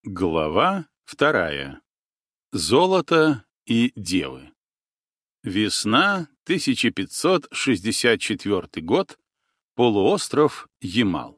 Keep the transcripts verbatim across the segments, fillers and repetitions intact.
Глава вторая. Золото и девы. Весна, тысяча пятьсот шестьдесят четвёртый год. Полуостров Ямал.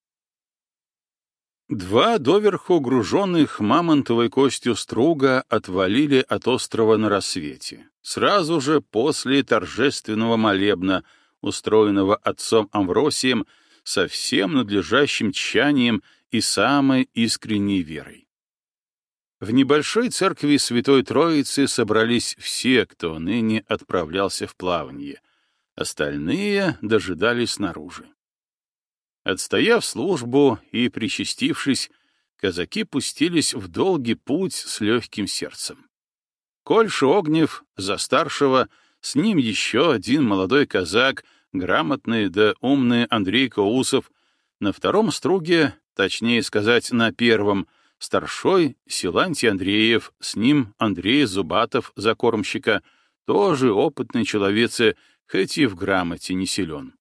Два доверху груженных мамонтовой костью струга отвалили от острова на рассвете, сразу же после торжественного молебна, устроенного отцом Амвросием со всем надлежащим тщанием и самой искренней верой. В небольшой церкви Святой Троицы собрались все, кто ныне отправлялся в плавание. Остальные дожидались снаружи. Отстояв службу и причастившись, казаки пустились в долгий путь с легким сердцем. Кольша Огнев за старшего, с ним еще один молодой казак, грамотный да умный Андрей Коусов, на втором струге, точнее сказать, на первом, старшой Силантий Андреев, с ним Андрей Зубатов за кормщика, тоже опытный человеце, хоть и в грамоте не силен.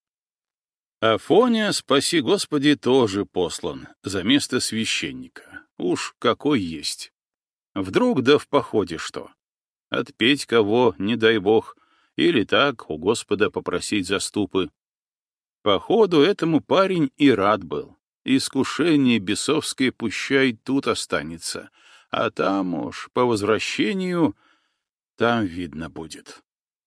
Афоня, спаси Господи, тоже послан за место священника. Уж какой есть. Вдруг да в походе что? Отпеть кого, не дай бог, или так у Господа попросить заступы. Походу этому парень и рад был. Искушение бесовское пущай тут останется, а там уж по возвращению там видно будет.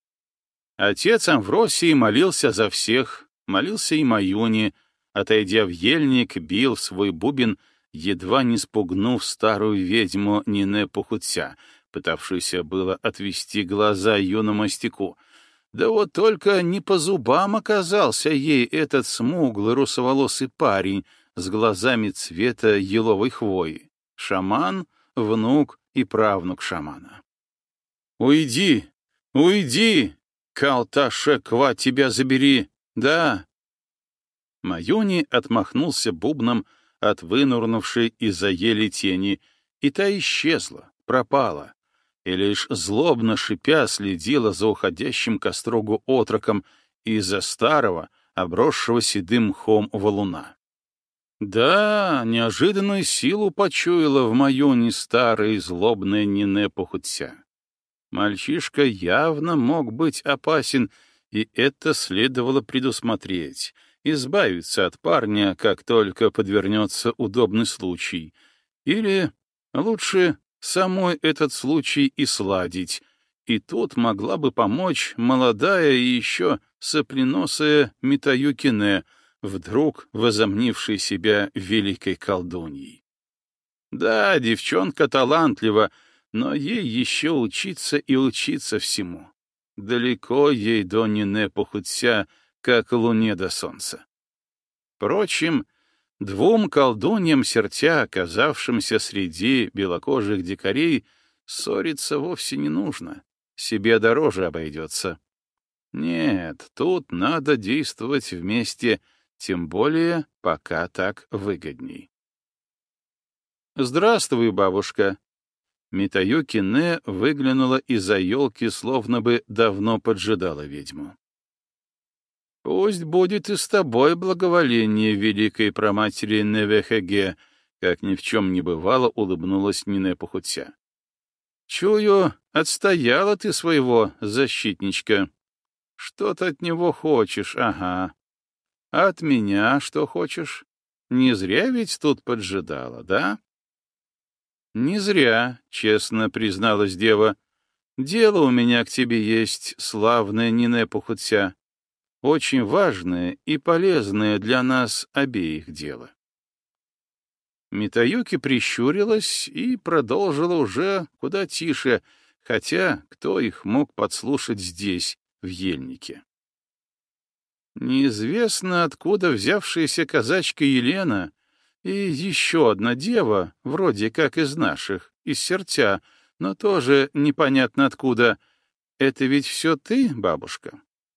Отец Амвросий молился за всех, молился и Маюне, отойдя в ельник, бил в свой бубен, едва не спугнув старую ведьму Нине Пухутся, пытавшуюся было отвести глаза юному мастику. Да вот только не по зубам оказался ей этот смуглый русоволосый парень с глазами цвета еловой хвои. Шаман, внук и правнук шамана. «Уйди! Уйди! Калташеква, тебя забери! Да!» Маюни отмахнулся бубном от вынурнувшей из-за ели тени, и та исчезла, пропала, и лишь злобно шипя следила за уходящим к острогу отроком из-за старого, обросшего седым мхом валуна. Да, неожиданную силу почуяла в Маюне старая злобная Нине Пухутся. Мальчишка явно мог быть опасен, и это следовало предусмотреть, избавиться от парня, как только подвернется удобный случай. Или, лучше, самой этот случай и сладить, и тут могла бы помочь молодая и еще сопленосая Митаюкине, вдруг возомнившей себя великой колдуньей. Да, девчонка талантлива, но ей еще учиться и учиться всему. Далеко ей до Нине Пухутся, как луне до солнца. Впрочем, двум колдуньям сердца, оказавшимся среди белокожих дикарей, ссориться вовсе не нужно, себе дороже обойдется. Нет, тут надо действовать вместе, тем более пока так выгодней. «Здравствуй, бабушка!» Митаюкине выглянула из-за елки, словно бы давно поджидала ведьму. «Пусть будет и с тобой благоволение великой праматери Невехеге», как ни в чем не бывало, улыбнулась Нине Пухутся. «Чую, отстояла ты своего защитничка. Что ты от него хочешь, ага. А от меня что хочешь? Не зря ведь тут поджидала, да?» «Не зря», — честно призналась дева. «Дело у меня к тебе есть, славная Нине Пухутся. Очень важное и полезное для нас обеих дело». Митаюки прищурилась и продолжила уже куда тише, хотя кто их мог подслушать здесь, в ельнике. Неизвестно, откуда взявшаяся казачка Елена и еще одна дева, вроде как из наших, из Сердца, но тоже непонятно откуда. Это ведь все ты, бабушка?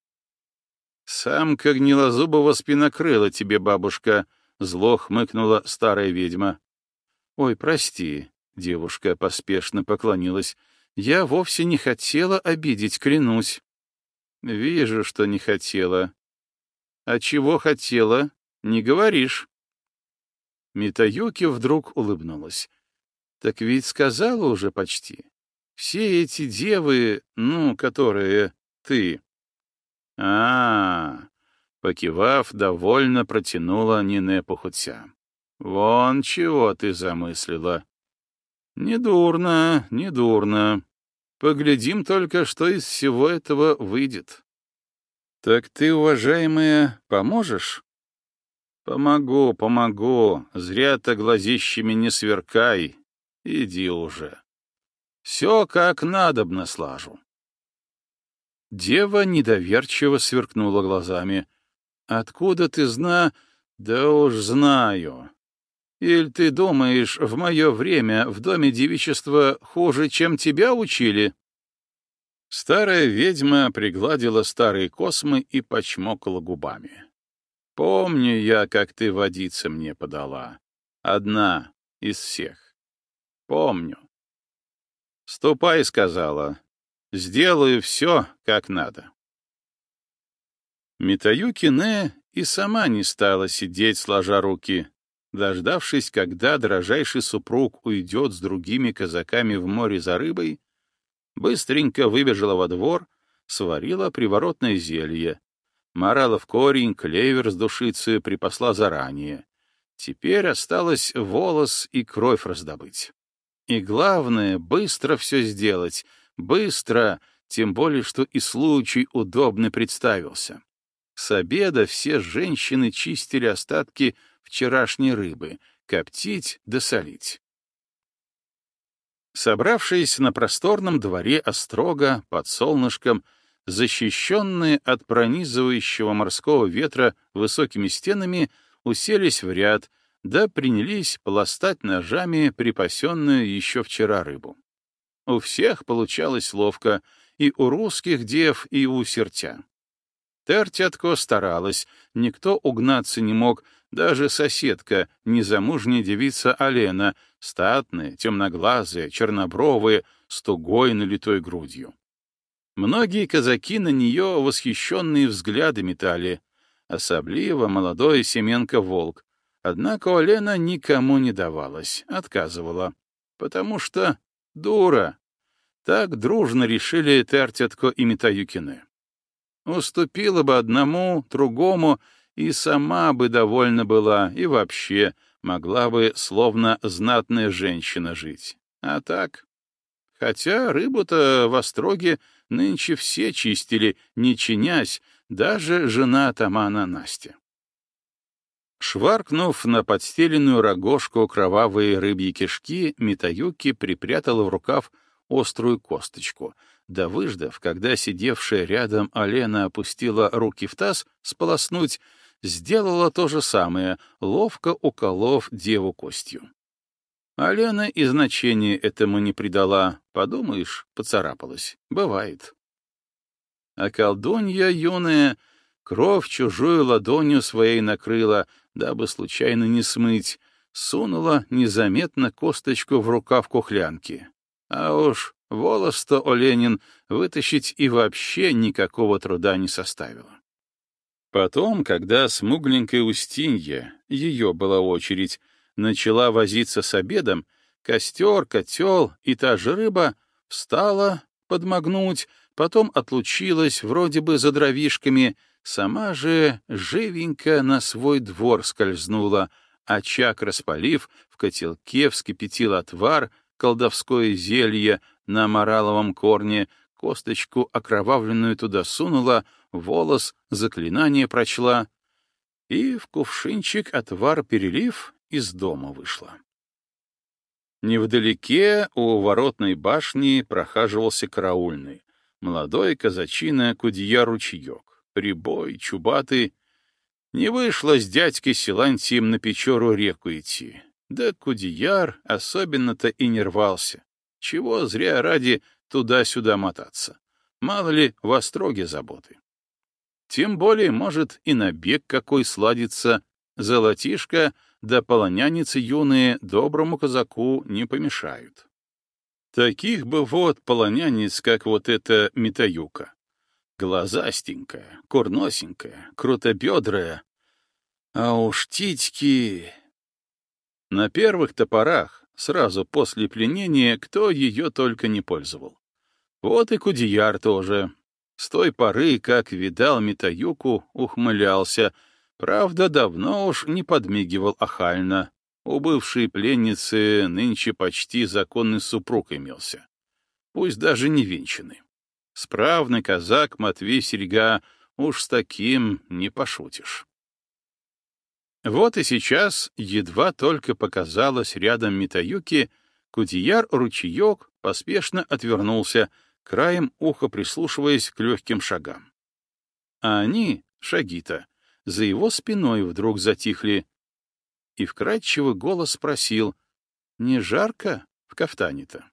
«Самка гнилозубого спинокрыла тебе, бабушка», — зло хмыкнула старая ведьма. «Ой, прости», — девушка поспешно поклонилась. «Я вовсе не хотела обидеть, клянусь». «Вижу, что не хотела». «А чего хотела? Не говоришь». Митаюки вдруг улыбнулась. Так ведь сказала уже почти. Все эти девы, ну, которые ты. А, -а, -а покивав, довольно протянула Нине Похутся. Вон чего ты замыслила. Недурно, недурно. Поглядим только, что из всего этого выйдет. Так ты, уважаемая, поможешь? Помогу, помогу. Зря-то глазищами не сверкай. Иди уже. Все как надобно слажу. Дева недоверчиво сверкнула глазами. Откуда ты зна... Да уж знаю. Или ты думаешь, в мое время в доме девичества хуже, чем тебя учили? Старая ведьма пригладила старые космы и почмокала губами. Помню я, как ты водицы мне подала. Одна из всех. Помню. Ступай, сказала. Сделаю все, как надо. Митаюки Не и сама не стала сидеть, сложа руки. Дождавшись, когда дрожайший супруг уйдет с другими казаками в море за рыбой, быстренько выбежала во двор, сварила приворотное зелье, морала в корень, клевер с душицей припасла заранее. Теперь осталось волос и кровь раздобыть. И главное, быстро все сделать, быстро, тем более, что и случай удобный представился. С обеда все женщины чистили остатки вчерашней рыбы, коптить да солить. Собравшись на просторном дворе острога под солнышком, защищенные от пронизывающего морского ветра высокими стенами, уселись в ряд, да принялись полостать ножами припасенную еще вчера рыбу. У всех получалось ловко, и у русских дев, и у сертя. Тертятко старалась, никто угнаться не мог, даже соседка, незамужняя девица Алена, статная, темноглазая, чернобровая, с тугой налитой грудью. Многие казаки на нее восхищенные взгляды метали, особливо молодой Семенко-волк. Однако Алена никому не давалась, отказывала, потому что дура. Так дружно решили Тертятко и Митаюки-не. Уступила бы одному, другому, и сама бы довольна была, и вообще могла бы, словно знатная женщина, жить. А так... Хотя рыбу-то в остроге нынче все чистили, не чинясь, даже жена атамана Настя. Шваркнув на подстеленную рогожку кровавые рыбьи кишки, Митаюки припрятала в рукав острую косточку, да выждав, когда сидевшая рядом Алена опустила руки в таз сполоснуть, сделала то же самое, ловко уколов деву костью. Алена и значения этому не придала, подумаешь, поцарапалась, бывает. А колдунья юная кровь чужую ладонью своей накрыла, дабы случайно не смыть, сунула незаметно косточку в рукав кухлянки. А уж волос-то Оленин вытащить и вообще никакого труда не составило. Потом, когда смугленькая Устинья, ее была очередь, начала возиться с обедом, костер, котел и та же рыба встала подмогнуть, потом отлучилась вроде бы за дровишками, сама же живенько на свой двор скользнула, очаг распалив, в котелке вскипятил отвар, колдовское зелье на мораловом корне, косточку окровавленную туда сунула, волос заклинание прочла, и в кувшинчик отвар перелив из дома вышла. Невдалеке у воротной башни прохаживался караульный, молодой казачина Кудья-ручеек, прибой, чубатый. Не вышло с дядькой Силантием на Печору реку идти. Да Кудьяр особенно-то и не рвался. Чего зря ради туда-сюда мотаться. Мало ли в остроге заботы. Тем более, может, и набег какой сладится. Золотишко да полоняницы юные доброму казаку не помешают. Таких бы вот полонянец, как вот эта Митаюка. Глазастенькая, курносенькая, крутобедрая. А уж титьки... На первых топорах, сразу после пленения, кто ее только не пользовал. Вот и Кудеяр тоже. С той поры, как видал Митаюку, ухмылялся, правда, давно уж не подмигивал охально. У бывшей пленницы нынче почти законный супруг имелся, пусть даже не венчанный. Справный казак Матвей Серьга, уж с таким не пошутишь. Вот и сейчас, едва только показалось рядом Митаюки, Кудеяр-ручеек поспешно отвернулся, краем уха прислушиваясь к легким шагам. А они, шаги-то, за его спиной вдруг затихли, и вкрадчивый голос спросил: «Не жарко в кафтане-то?»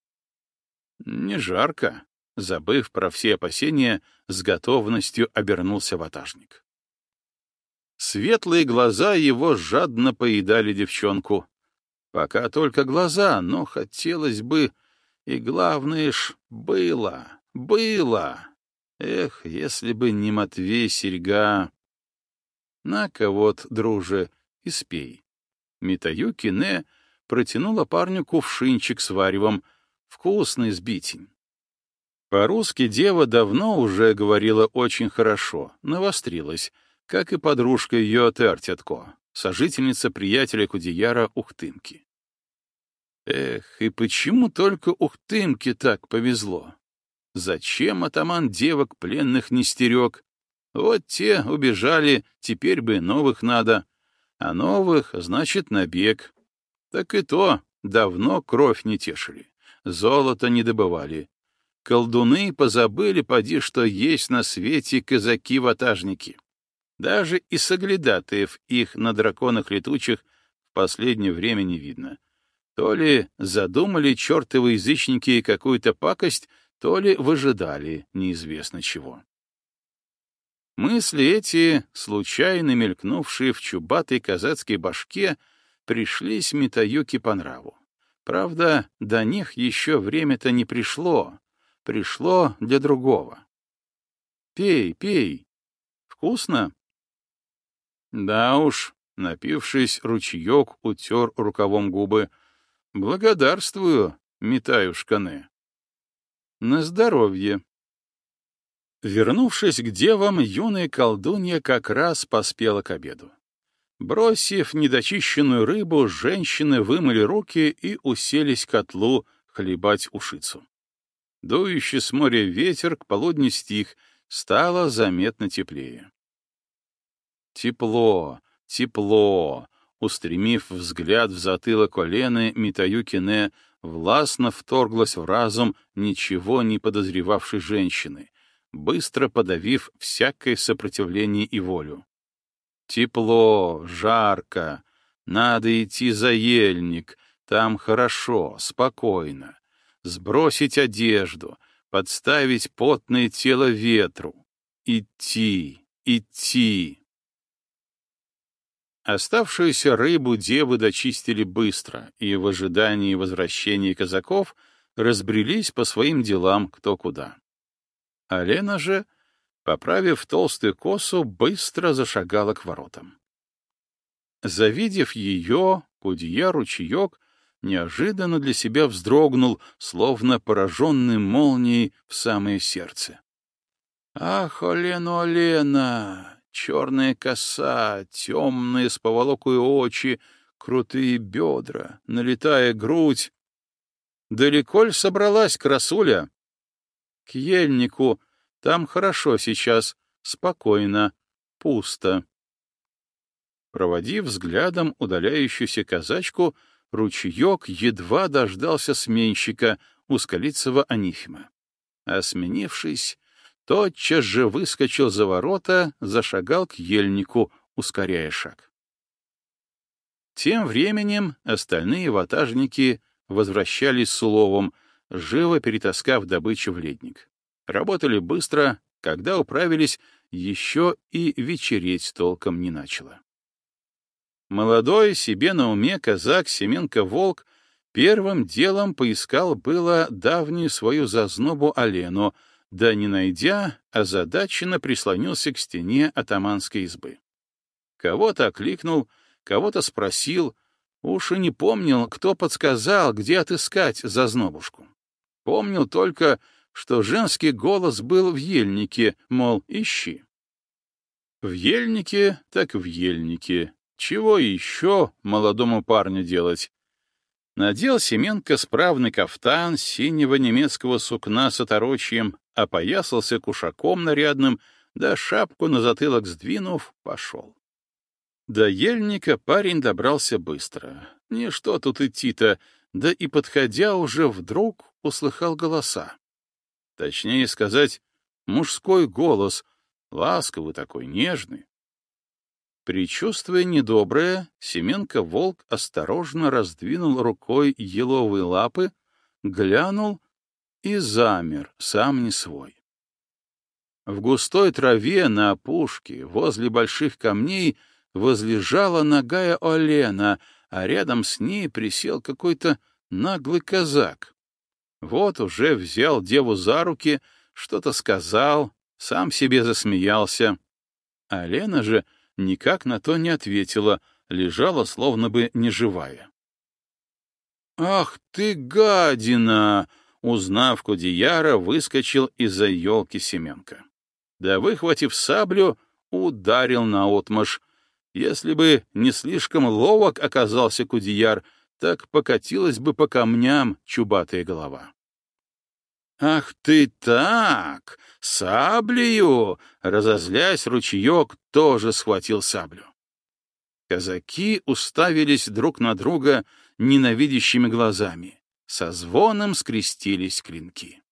«Не жарко», — забыв про все опасения, с готовностью обернулся ватажник. Светлые глаза его жадно поедали девчонку. Пока только глаза, но хотелось бы, и главное ж, было, было. Эх, если бы не Матвей Серьга. На-ка вот, друже, и спей. Митаюки Не протянула парню кувшинчик с варевом, вкусный сбитень. По-русски дева давно уже говорила очень хорошо, навострилась, как и подружка ее Тертятко, сожительница приятеля Кудеяра Ухтымки. Эх, и почему только Ухтымке так повезло? Зачем атаман девок пленных не стерег? Вот те убежали, теперь бы новых надо. А новых, значит, набег. Так и то давно кровь не тешили, золото не добывали. Колдуны позабыли, поди, что есть на свете казаки-ватажники. Даже и соглядатаев их на драконах летучих в последнее время не видно. То ли задумали чертовы язычники какую-то пакость, то ли выжидали неизвестно чего. Мысли эти, случайно мелькнувшие в чубатой казацкой башке, пришлись Митаюке по нраву. Правда, до них еще время-то не пришло. Пришло для другого. «Пей, пей. Вкусно?» Да уж, напившись, ручеек утер рукавом губы. «Благодарствую, Митаюшка Не». «На здоровье». Вернувшись к девам, юная колдунья как раз поспела к обеду. Бросив недочищенную рыбу, женщины вымыли руки и уселись к котлу хлебать ушицу. Дующий с моря ветер к полудню стих, стало заметно теплее. Тепло, тепло, устремив взгляд в затылок Олены, Митаюки Не властно вторглась в разум ничего не подозревавшей женщины, быстро подавив всякое сопротивление и волю. Тепло, жарко, надо идти за ельник, там хорошо, спокойно. Сбросить одежду, подставить потное тело ветру. Идти, идти. Оставшуюся рыбу девы дочистили быстро, и в ожидании возвращения казаков разбрелись по своим делам кто куда. А Лена же, поправив толстую косу, быстро зашагала к воротам. Завидев ее, Кудеяр-ручеек неожиданно для себя вздрогнул, словно пораженный молнией в самое сердце. «Ах, Олена, Олена! Черная коса, темные с поволокой очи, крутые бедра, налитая грудь. Далеко ль собралась, красуля?» «К ельнику. Там хорошо сейчас, спокойно, пусто». Проводив взглядом удаляющуюся казачку, ручеек едва дождался сменщика, Ускалицева Анифима. А сменившись, тотчас же выскочил за ворота, зашагал к ельнику, ускоряя шаг. Тем временем остальные ватажники возвращались с уловом, живо перетаскав добычу в ледник. Работали быстро, когда управились, еще и вечереть толком не начало. Молодой, себе на уме казак Семенко-Волк первым делом поискал было давнюю свою зазнобу Олену, да не найдя, озадаченно прислонился к стене атаманской избы. Кого-то окликнул, кого-то спросил, Уж и не помнил, кто подсказал, где отыскать зазнобушку. Помнил только, что женский голос был в ельнике, мол, ищи. В ельнике так в ельнике. Чего еще молодому парню делать? Надел Семенко справный кафтан синего немецкого сукна с оторочьем, опоясался кушаком нарядным, да шапку на затылок сдвинув, пошел. До ельника парень добрался быстро. Ничто тут идти-то, да и, подходя, уже вдруг услыхал голоса. Точнее сказать, мужской голос, ласковый такой, нежный. Предчувствуя недоброе, Семенко-волк осторожно раздвинул рукой еловые лапы, глянул и замер, сам не свой. В густой траве на опушке, возле больших камней, возлежала нагая олена, а рядом с ней присел какой-то наглый казак. Вот уже взял деву за руки, что-то сказал, сам себе засмеялся. А Лена же никак на то не ответила, лежала словно бы неживая. «Ах ты, гадина!» — узнав Кудеяра, выскочил из-за елки Семенко. Да, выхватив саблю, ударил наотмашь. Если бы не слишком ловок оказался Кудеяр, так покатилась бы по камням чубатая голова. «Ах ты так! Саблею!» — разозлясь, ручеек тоже схватил саблю. Казаки уставились друг на друга ненавидящими глазами. Со звоном скрестились клинки.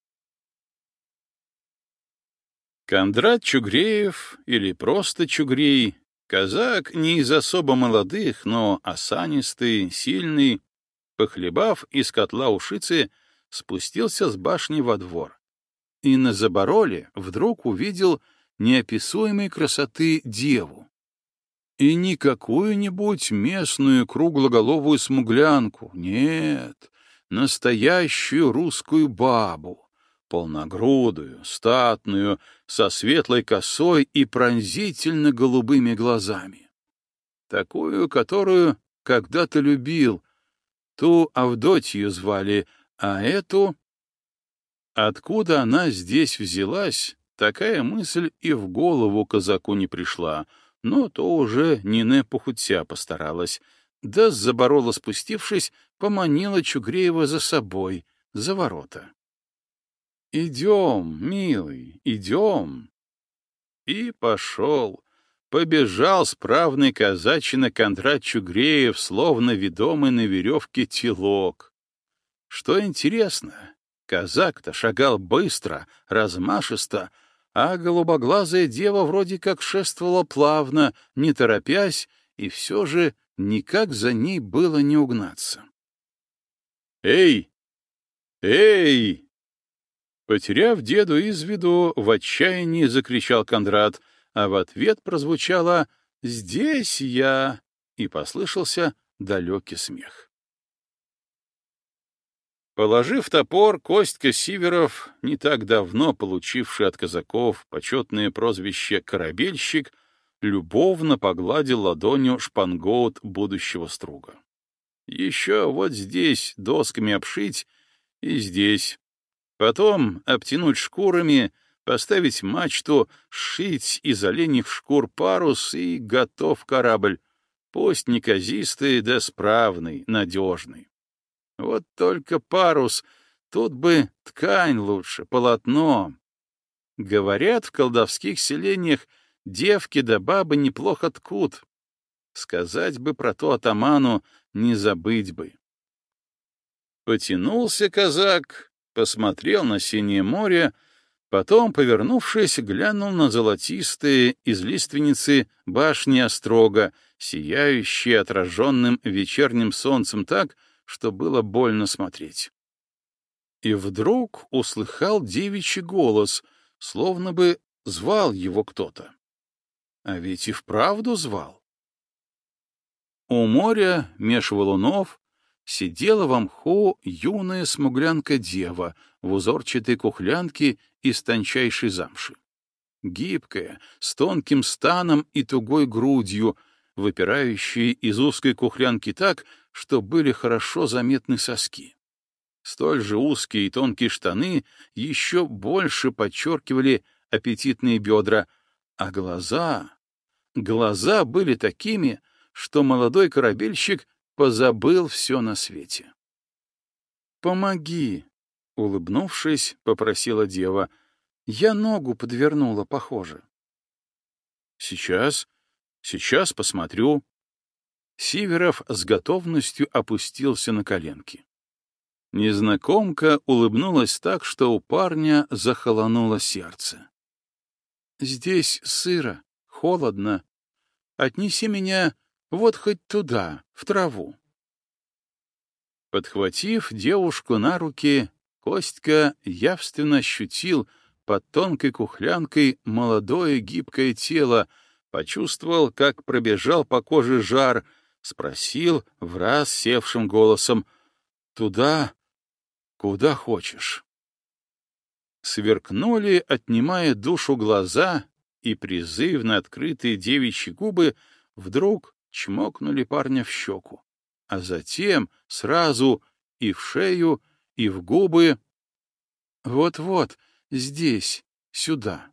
Кондрат Чугреев, или просто Чугрей, казак не из особо молодых, но осанистый, сильный, похлебав из котла ушицы, спустился с башни во двор и на забороле вдруг увидел неописуемой красоты деву. И не какую-нибудь местную круглоголовую смуглянку, нет, настоящую русскую бабу, полногрудую, статную, со светлой косой и пронзительно голубыми глазами. Такую, которую когда-то любил, ту Авдотью звали, а эту... Откуда она здесь взялась, такая мысль и в голову казаку не пришла, но то уже Нине похудя постаралась, да, с заборола спустившись, поманила Чугреева за собой, за ворота. «Идем, милый, идем!» И пошел, побежал справный казачина Кондрат Чугреев, словно ведомый на веревке телок. Что интересно, казак-то шагал быстро, размашисто, а голубоглазая дева вроде как шествовала плавно, не торопясь, и все же никак за ней было не угнаться. «Эй! Эй!» Потеряв деду из виду, в отчаянии закричал Кондрат, а в ответ прозвучало «Здесь я!» и послышался далекий смех. Положив топор, Костька Сиверов, не так давно получивший от казаков почетное прозвище «корабельщик», любовно погладил ладонью шпангоут будущего струга. Еще вот здесь досками обшить и здесь. Потом обтянуть шкурами, поставить мачту, сшить из оленьих шкур парус и готов корабль. Пусть неказистый, да справный, надежный. Вот только парус, тут бы ткань лучше, полотно. Говорят, в колдовских селениях девки да бабы неплохо ткут. Сказать бы про то атаману, не забыть бы. Потянулся казак, посмотрел на синее море, потом, повернувшись, глянул на золотистые из лиственницы башни острога, сияющие отраженным вечерним солнцем так, что было больно смотреть. И вдруг услыхал девичий голос, словно бы звал его кто-то. А ведь и вправду звал. У моря, меж валунов, сидела в мху юная смуглянка-дева в узорчатой кухлянке из тончайшей замши. Гибкая, с тонким станом и тугой грудью, выпирающей из узкой кухлянки так, что были хорошо заметны соски. Столь же узкие и тонкие штаны еще больше подчеркивали аппетитные бедра, а глаза... Глаза были такими, что молодой корабельщик позабыл все на свете. «Помоги!» — улыбнувшись, попросила дева. «Я ногу подвернула, похоже». «Сейчас, сейчас посмотрю». Сиверов с готовностью опустился на коленки. Незнакомка улыбнулась так, что у парня захолонуло сердце. «Здесь сыро, холодно. Отнеси меня вот хоть туда, в траву». Подхватив девушку на руки, Костька явственно ощутил под тонкой кухлянкой молодое гибкое тело, почувствовал, как пробежал по коже жар, спросил враз севшим голосом: «Туда, куда хочешь». Сверкнули, отнимая душу глаза, и призывно открытые девичьи губы вдруг чмокнули парня в щеку, а затем сразу и в шею, и в губы. «Вот-вот, здесь, сюда».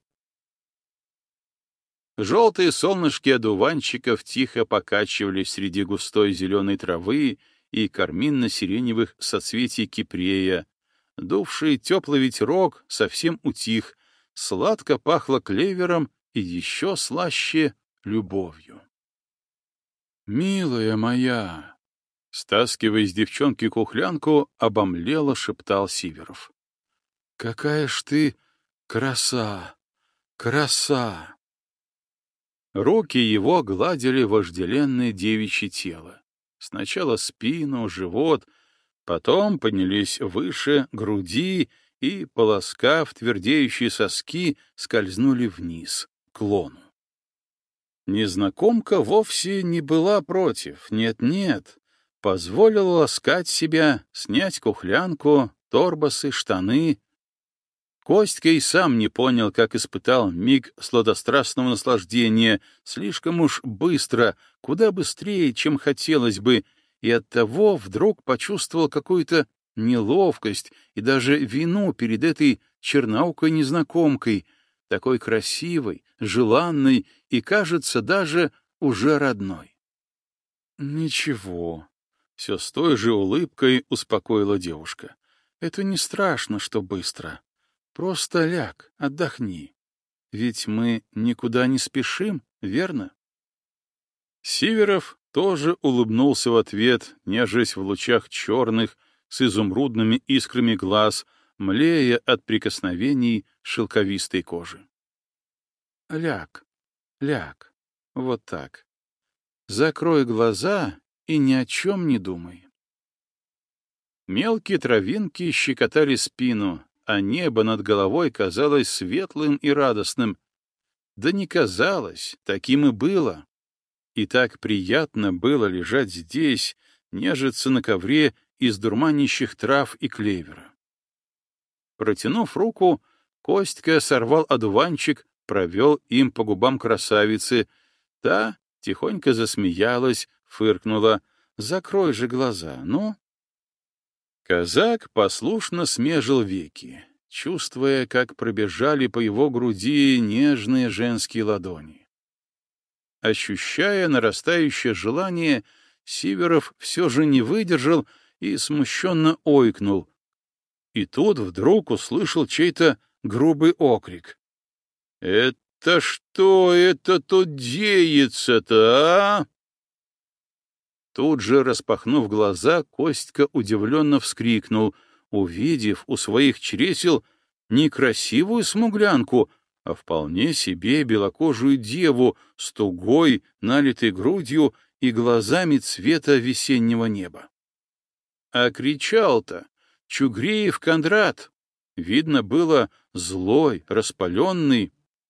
Желтые солнышки одуванчиков тихо покачивались среди густой зеленой травы и карминно-сиреневых соцветий кипрея. Дувший теплый ветерок совсем утих, сладко пахло клевером и еще слаще любовью. «Милая моя!» — стаскивая с девчонки кухлянку, обомлело шептал Сиверов. «Какая ж ты краса! Краса!» Руки его гладили вожделенное девичье тело. Сначала спину, живот, потом поднялись выше груди и, полоскав твердеющие соски, скользнули вниз, к лону. Незнакомка вовсе не была против, нет-нет, позволила ласкать себя, снять кухлянку, торбасы, штаны. Костька и сам не понял, как испытал миг сладострастного наслаждения, слишком уж быстро, куда быстрее, чем хотелось бы, и оттого вдруг почувствовал какую-то неловкость и даже вину перед этой черноокой незнакомкой, такой красивой, желанной и, кажется, даже уже родной. «Ничего», — все с той же улыбкой успокоила девушка. «Это не страшно, что быстро. Просто ляг, отдохни. Ведь мы никуда не спешим, верно?» Сиверов тоже улыбнулся в ответ, нежесть в лучах черных, с изумрудными искрами глаз, млея от прикосновений шелковистой кожи. «Ляг, ляг, вот так. Закрой глаза и ни о чем не думай». Мелкие травинки щекотали спину, а небо над головой казалось светлым и радостным. Да не казалось, таким и было. И так приятно было лежать здесь, нежиться на ковре из дурманящих трав и клевера. Протянув руку, Костька сорвал одуванчик, провел им по губам красавицы. Та тихонько засмеялась, фыркнула. «Закрой же глаза, ну!» Казак послушно смежил веки, чувствуя, как пробежали по его груди нежные женские ладони. Ощущая нарастающее желание, Сиверов все же не выдержал и смущенно ойкнул. И тут вдруг услышал чей-то грубый окрик. «Это что это тут деется-то, а?» Тут же, распахнув глаза, Костька удивленно вскрикнул, увидев у своих чресел не красивую смуглянку, а вполне себе белокожую деву с тугой, налитой грудью и глазами цвета весеннего неба. А кричал-то Чугреев Кондрат. Видно было, злой, распаленный.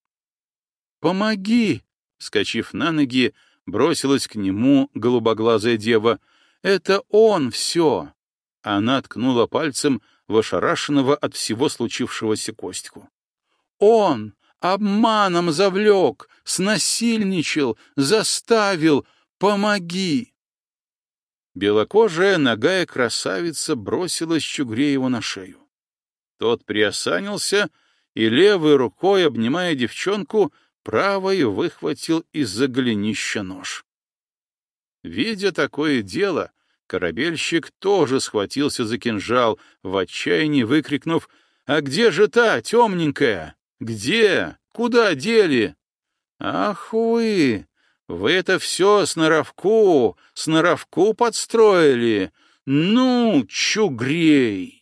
«Помоги!» — скачив на ноги, бросилась к нему голубоглазая дева. «Это он все!» Она ткнула пальцем в ошарашенного от всего случившегося Костьку. «Он обманом завлек, снасильничал, заставил! Помоги!» Белокожая нагая красавица бросилась Чугрееву на шею. Тот приосанился и левой рукой, обнимая девчонку, правой выхватил из-за голенища нож. Видя такое дело, корабельщик тоже схватился за кинжал, в отчаянии выкрикнув: «А где же та, темненькая? Где? Куда дели?» «Ах вы! Вы это все сноровку, сноровку подстроили! Ну, Чугрей!»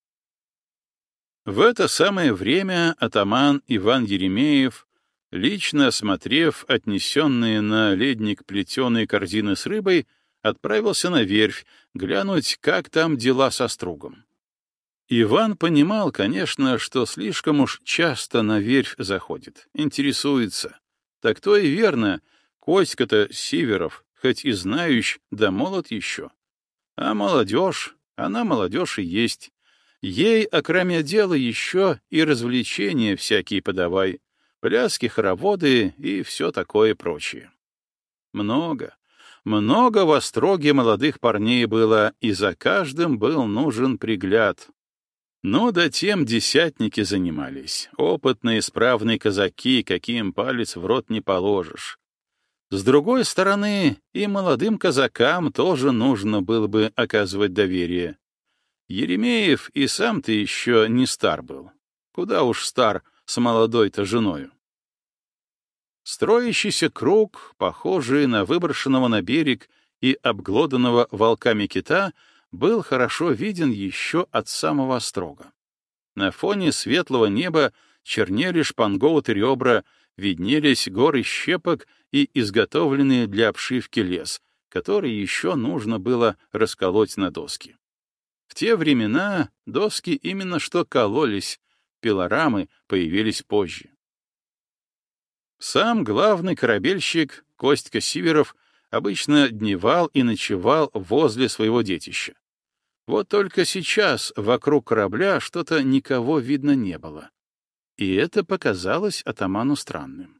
В это самое время атаман Иван Еремеев, лично осмотрев отнесенные на ледник плетеные корзины с рыбой, отправился на верфь глянуть, как там дела со стругом. Иван понимал, конечно, что слишком уж часто на верфь заходит, интересуется. Так то и верно, Коська-то Сиверов, хоть и знающий, да молод еще. А молодежь, она молодежь и есть. Ей, окромя дела, еще и развлечения всякие подавай, пляски, хороводы и все такое прочее. Много, много в остроге молодых парней было, и за каждым был нужен пригляд. Но да тем десятники занимались, опытные, справные казаки, каким палец в рот не положишь. С другой стороны, и молодым казакам тоже нужно было бы оказывать доверие. Еремеев и сам-то еще не стар был. Куда уж стар с молодой-то женою. Строящийся круг, похожий на выброшенного на берег и обглоданного волками кита, был хорошо виден еще от самого острога. На фоне светлого неба чернели шпангоуты ребра, виднелись горы щепок и изготовленный для обшивки лес, который еще нужно было расколоть на доски. В те времена доски именно что кололись, пилорамы появились позже. Сам главный корабельщик Костька Сиверов обычно дневал и ночевал возле своего детища. Вот только сейчас вокруг корабля что-то никого видно не было. И это показалось атаману странным.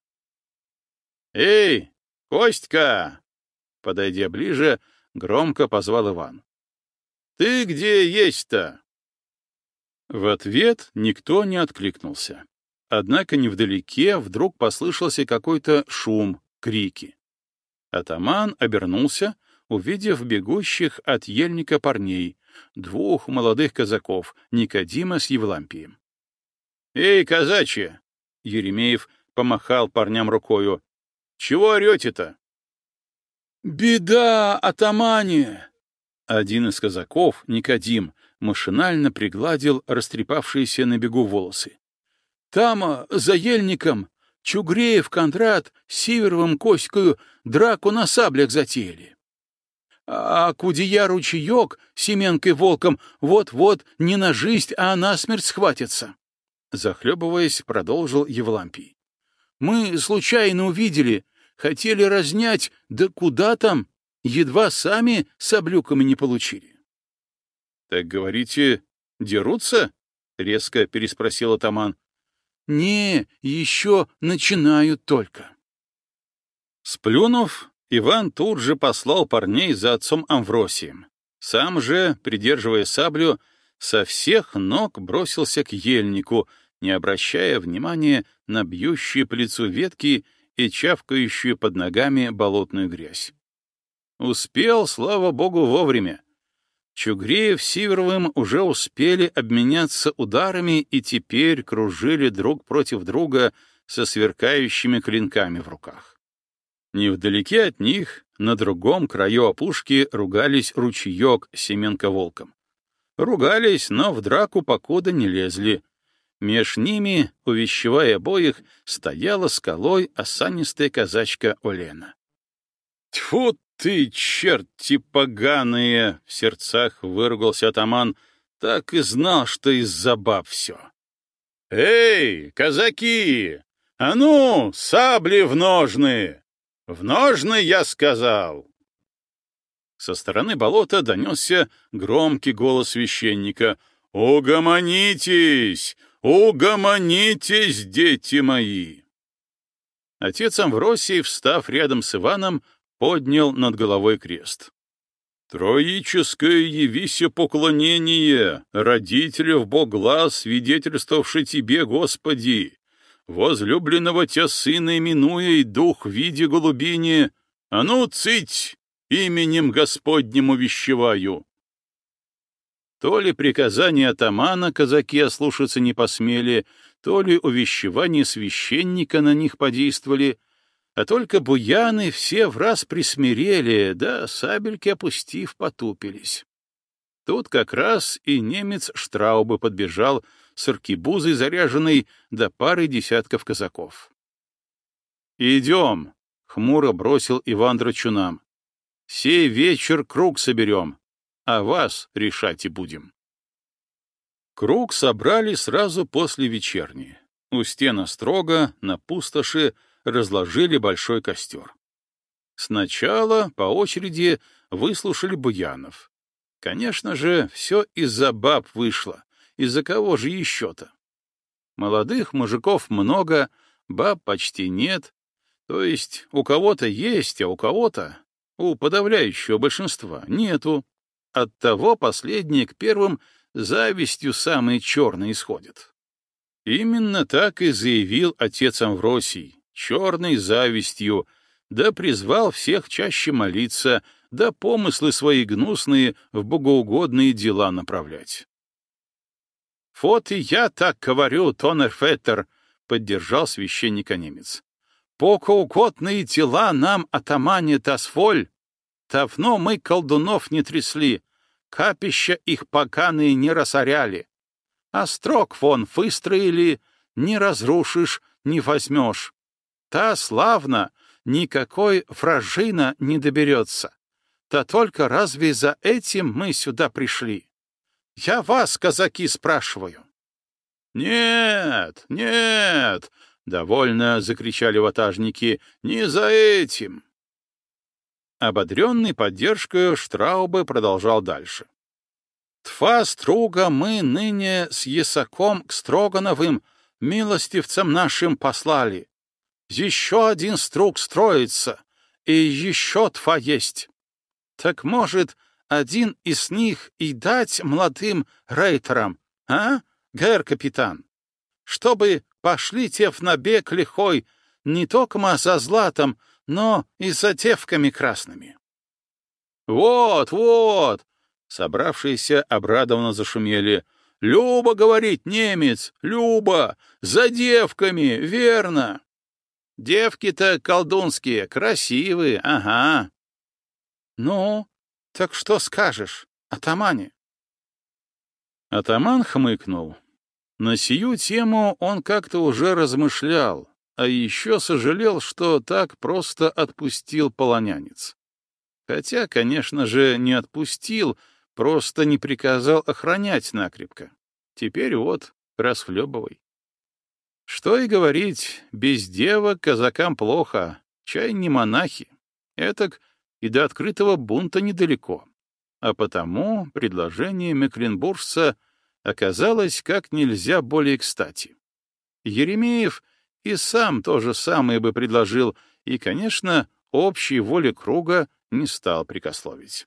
«Эй, Костька!» Подойдя ближе, громко позвал Иван. «Ты где есть-то?» В ответ никто не откликнулся. Однако невдалеке вдруг послышался какой-то шум, крики. Атаман обернулся, увидев бегущих от ельника парней, двух молодых казаков, Никодима с Евлампием. «Эй, казачьи!» — Еремеев помахал парням рукою. «Чего орете-то?» «Беда, атамане!» Один из казаков, Никодим, машинально пригладил растрепавшиеся на бегу волосы. «Там, за ельником, Чугреев Кондрат с Сиверовым Коською драку на саблях затеяли. А Кудея ручеек с Семенкой Волком вот-вот не на жизнь, а на смерть схватятся». Захлебываясь, продолжил Евлампий. «Мы случайно увидели, хотели разнять, да куда там, едва сами саблюками не получили». «Так, говорите, дерутся?» — резко переспросил атаман. «Не, еще начинают только». Сплюнув, Иван тут же послал парней за отцом Амвросием. Сам же, придерживая саблю, со всех ног бросился к ельнику, не обращая внимания на бьющие по лицу ветки и чавкающую под ногами болотную грязь. Успел, слава богу, вовремя. Чугреев с Сиверовым уже успели обменяться ударами и теперь кружили друг против друга со сверкающими клинками в руках. Невдалеке от них, на другом краю опушки, ругались ручеек с Семенко-Волком. Ругались, но в драку покуда не лезли. Меж ними, увещевая обоих, стояла скалой осанистая казачка Олена. «Тьфу ты, черти поганые!» — в сердцах выругался атаман. «Так и знал, что из-за баб все». «Эй, казаки! А ну, сабли в ножны! В ножны, я сказал!» Со стороны болота донесся громкий голос священника. «Угомонитесь! Угомонитесь, дети мои!» Отец Амвросий, встав рядом с Иваном, поднял над головой крест. Троическое явися поклонение, родителев Богла, свидетельствовавший тебе, Господи, возлюбленного Тя Сына именуя и Дух в виде голубини, а ну, цыть, именем Господним увещеваю. То ли приказание атамана казаки ослушаться не посмели, то ли увещевания священника на них подействовали, а только буяны все враз присмирели, да сабельки опустив потупились. Тут как раз и немец Штраубе подбежал с аркебузой заряженной до пары десятков казаков. «Идем», — хмуро бросил Иван Драчунам. «Сей вечер круг соберем, а вас решать и будем». Круг собрали сразу после вечерни. У стен острога на пустоши разложили большой костер. Сначала по очереди выслушали буянов. Конечно же, все из-за баб вышло. Из-за кого же еще-то? Молодых мужиков много, баб почти нет. То есть у кого-то есть, а у кого-то, у подавляющего большинства, нету. Оттого последние к первым завистью самые черные исходят. Именно так и заявил отец Амвросий, черной завистью, да призвал всех чаще молиться, да помыслы свои гнусные в богоугодные дела направлять. «Вот и я так говорю, Тонерфеттер», — поддержал священника немец. «Богоугодные дела нам, атамане Тасфоль, давно мы колдунов не трясли, капища их поганые не разоряли, а строк вон выстроили, не разрушишь, не возьмешь. Та славно, никакой вражина не доберется. Да только разве за этим мы сюда пришли? Я вас, казаки, спрашиваю». «Нет, нет!» — довольно закричали ватажники. «Не за этим!» Ободренный поддержкой Штраубе продолжал дальше. «Тва струга мы ныне с Есаком к Строгановым, милостивцам нашим, послали. Еще один струг строится, и еще тва есть. Так, может, один из них и дать молодым рейтерам, а, гэр-капитан? Чтобы пошли те в набег лихой, не только за златом, но и за девками красными». «Вот, вот!» — собравшиеся обрадованно зашумели. «Люба, — говорит немец, — Люба! За девками, верно!» «Девки-то колдунские, красивые, ага». «Ну, так что скажешь, атамане?» Атаман хмыкнул. На сию тему он как-то уже размышлял, а еще сожалел, что так просто отпустил полонянец. Хотя, конечно же, не отпустил, просто не приказал охранять накрепко. Теперь вот, расхлебывай. Что и говорить, без девок казакам плохо, чай не монахи. Этак и до открытого бунта недалеко. А потому предложение мекленбуржца оказалось как нельзя более кстати. Еремеев и сам то же самое бы предложил, и, конечно, общей воле круга не стал прикословить.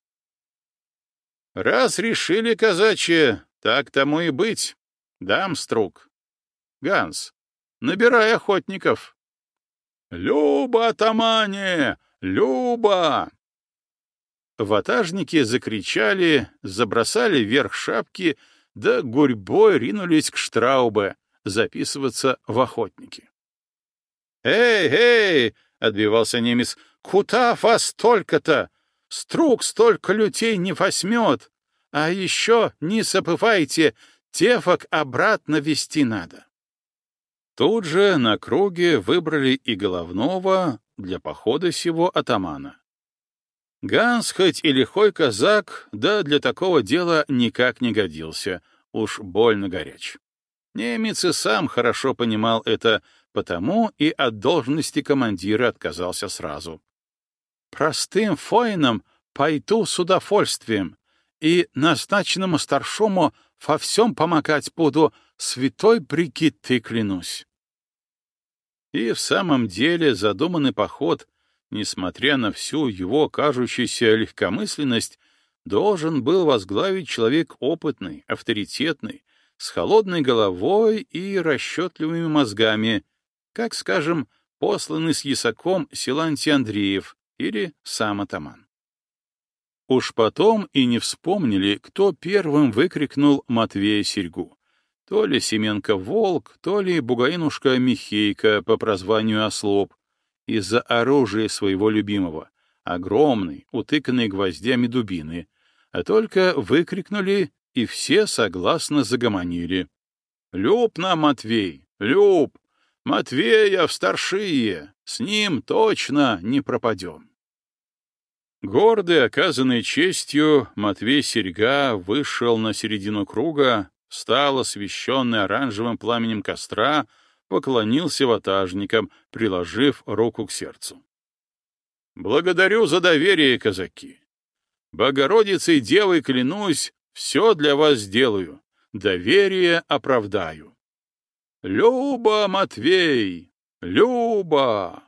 «Раз решили, казачье, так тому и быть. Дам струг. Ганс, набирай охотников». «Люба, атамане! Люба!» Ватажники закричали, забросали вверх шапки, да гурьбой ринулись к Штраубе записываться в охотники. «Эй, эй!» — отбивался немец. «Куда вас столько-то? Струг столько людей не возьмет. А еще не забывайте, девок обратно вести надо». Тут же на круге выбрали и головного для похода сего атамана. Ганс хоть и лихой казак, да для такого дела никак не годился, уж больно горяч. Немец и сам хорошо понимал это, потому и от должности командира отказался сразу. «Простым воинам пойду с удовольствием, и назначенному старшому во всем помогать буду, святой Бригиттой клянусь». И в самом деле задуманный поход, несмотря на всю его кажущуюся легкомысленность, должен был возглавить человек опытный, авторитетный, с холодной головой и расчетливыми мозгами, как, скажем, посланный с ясаком Силантий Андреев или сам атаман. Уж потом и не вспомнили, кто первым выкрикнул Матвея Серьгу. То ли Семенко-Волк, то ли Бугаинушка Михейка по прозванию Ослоп, из-за оружия своего любимого, огромной, утыканной гвоздями дубины, а только выкрикнули, и все согласно загомонили. «Люб нам, Матвей, люб! Матвея в старшие! С ним точно не пропадем!» Гордый, оказанной честью, Матвей Серьга вышел на середину круга, встал, освещенный оранжевым пламенем костра, поклонился ватажникам, приложив руку к сердцу. «Благодарю за доверие, казаки! Богородицей Девой клянусь, все для вас сделаю, доверие оправдаю. Люба, Матвей, Люба!»